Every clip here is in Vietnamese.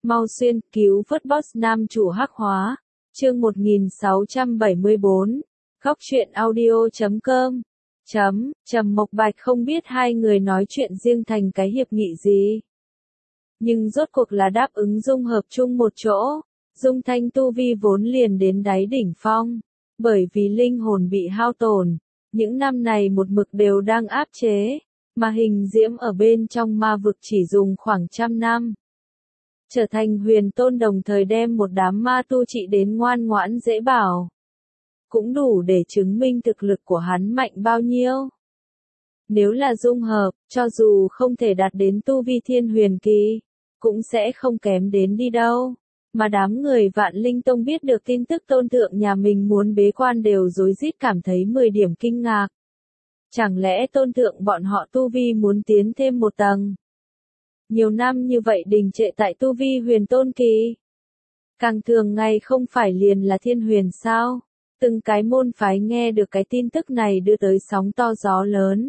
Mau xuyên, cứu vớt boss nam chủ hắc hóa. Chương 1674. Góc truyện audio.com. Trầm Mộc Bạch không biết hai người nói chuyện riêng thành cái hiệp nghị gì. Nhưng rốt cuộc là đáp ứng dung hợp chung một chỗ. Dung Thanh tu vi vốn liền đến đáy đỉnh phong. Bởi vì linh hồn bị hao tổn. Những năm này một mực đều đang áp chế. Mà hình diễm ở bên trong ma vực chỉ dùng khoảng 100 năm. Trở thành huyền tôn đồng thời đem một đám ma tu trị đến ngoan ngoãn dễ bảo. Cũng đủ để chứng minh thực lực của hắn mạnh bao nhiêu. Nếu là dung hợp, cho dù không thể đạt đến tu vi thiên huyền kỳ, cũng sẽ không kém đến đi đâu. Mà đám người Vạn Linh Tông biết được tin tức tôn thượng nhà mình muốn bế quan đều rối rít cảm thấy 10 điểm kinh ngạc. Chẳng lẽ tôn thượng bọn họ tu vi muốn tiến thêm một tầng? Nhiều năm như vậy đình trệ tại tu vi huyền tôn kỳ. Càng thường ngày không phải liền là thiên huyền sao? Từng cái môn phái nghe được cái tin tức này đưa tới sóng to gió lớn.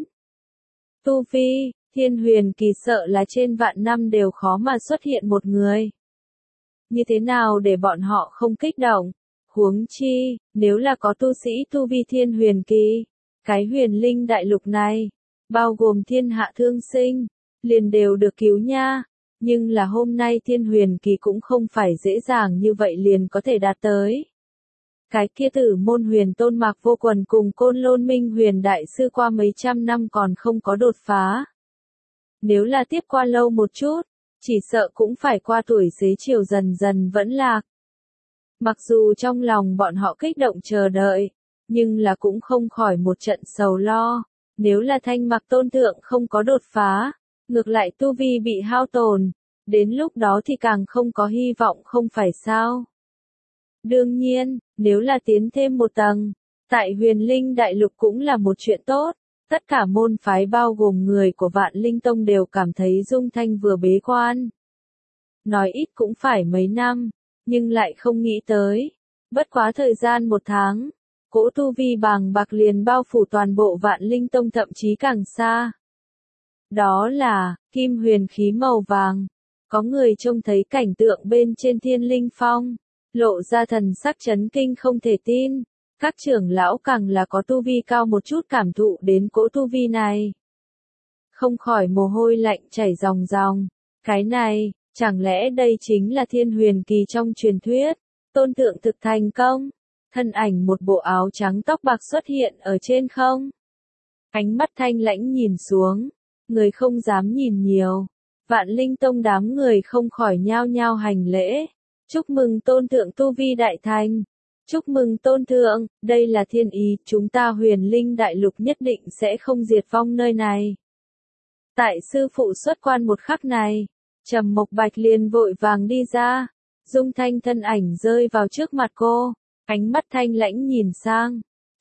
Tu vi, thiên huyền kỳ sợ là trên vạn năm đều khó mà xuất hiện một người. Như thế nào để bọn họ không kích động? Huống chi, nếu là có tu sĩ tu vi thiên huyền kỳ, cái huyền linh đại lục này, bao gồm thiên hạ thương sinh, liền đều được cứu nha. Nhưng là hôm nay thiên huyền kỳ cũng không phải dễ dàng như vậy liền có thể đạt tới. Cái kia tử môn huyền tôn Mạc Vô Quần cùng Côn Lôn Minh huyền đại sư qua mấy trăm năm còn không có đột phá. Nếu là tiếp qua lâu một chút, chỉ sợ cũng phải qua tuổi xế chiều dần dần vẫn lạc. Mặc dù trong lòng bọn họ kích động chờ đợi, nhưng là cũng không khỏi một trận sầu lo. Nếu là Thanh Mạc tôn thượng không có đột phá, ngược lại tu vi bị hao tổn, đến lúc đó thì càng không có hy vọng không phải sao. Đương nhiên, nếu là tiến thêm một tầng, tại huyền linh đại lục cũng là một chuyện tốt. Tất cả môn phái bao gồm người của Vạn Linh Tông đều cảm thấy Dung Thanh vừa bế quan. Nói ít cũng phải mấy năm, nhưng lại không nghĩ tới. Bất quá thời gian 1 tháng, cỗ tu vi bàng bạc liền bao phủ toàn bộ Vạn Linh Tông thậm chí càng xa. Đó là, kim huyền khí màu vàng. Có người trông thấy cảnh tượng bên trên Thiên Linh Phong, lộ ra thần sắc chấn kinh không thể tin. Các trưởng lão càng là có tu vi cao một chút cảm thụ đến cỗ tu vi này. Không khỏi mồ hôi lạnh chảy ròng ròng. Cái này, chẳng lẽ đây chính là thiên huyền kỳ trong truyền thuyết? Tôn thượng thực thành công. Thân ảnh một bộ áo trắng tóc bạc xuất hiện ở trên không. Ánh mắt thanh lãnh nhìn xuống. Người không dám nhìn nhiều. Vạn Linh Tông đám người không khỏi nhao nhao hành lễ. Chúc mừng tôn thượng tu vi đại thành. Chúc mừng tôn thượng, đây là thiên ý, chúng ta huyền linh đại lục nhất định sẽ không diệt vong nơi này. Tại sư phụ xuất quan một khắc này, Trầm Mộc Bạch liền vội vàng đi ra. Dung Thanh thân ảnh rơi vào trước mặt cô, ánh mắt thanh lãnh nhìn sang.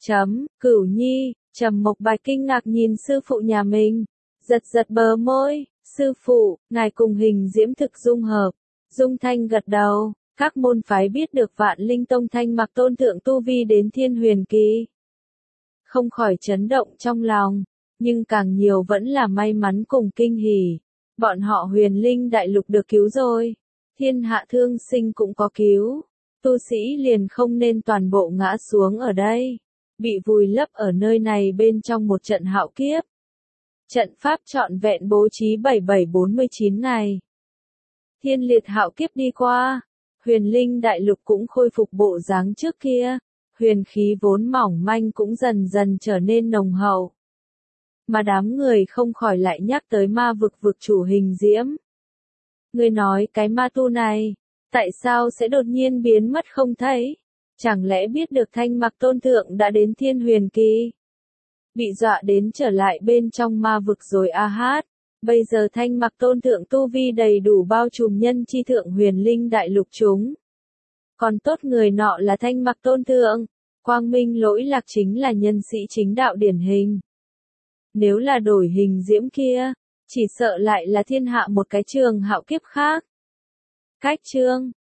Cửu Nhi, Trầm Mộc Bạch kinh ngạc nhìn sư phụ nhà mình, giật giật bờ môi, sư phụ, ngài cùng hình diễm thực dung hợp. Dung Thanh gật đầu. Các môn phái biết được Vạn Linh Tông Thanh Mạc tôn thượng tu vi đến thiên huyền kỳ. Không khỏi chấn động trong lòng, nhưng càng nhiều vẫn là may mắn cùng kinh hỉ. Bọn họ huyền linh đại lục được cứu rồi. Thiên hạ thương sinh cũng có cứu. Tu sĩ liền không nên toàn bộ ngã xuống ở đây. Bị vùi lấp ở nơi này bên trong một trận hạo kiếp. Trận pháp trọn vẹn bố trí 7749 ngày. Thiên liệt hạo kiếp đi qua. Huyền linh đại lục cũng khôi phục bộ dáng trước kia, huyền khí vốn mỏng manh cũng dần dần trở nên nồng hậu. Mà đám người không khỏi lại nhắc tới ma vực chủ hình diễm. Người nói cái ma tu này, tại sao sẽ đột nhiên biến mất không thấy? Chẳng lẽ biết được Thanh Mạc tôn thượng đã đến thiên huyền kỳ? Bị dọa đến trở lại bên trong ma vực rồi a hát. Bây giờ Thanh Mạc tôn thượng tu vi đầy đủ bao trùm nhân chi thượng huyền linh đại lục chúng. Còn tốt người nọ là Thanh Mạc tôn thượng, quang minh lỗi lạc chính là nhân sĩ chính đạo điển hình. Nếu là đổi hình diễm kia, chỉ sợ lại là thiên hạ một cái trường hạo kiếp khác. Cách chương,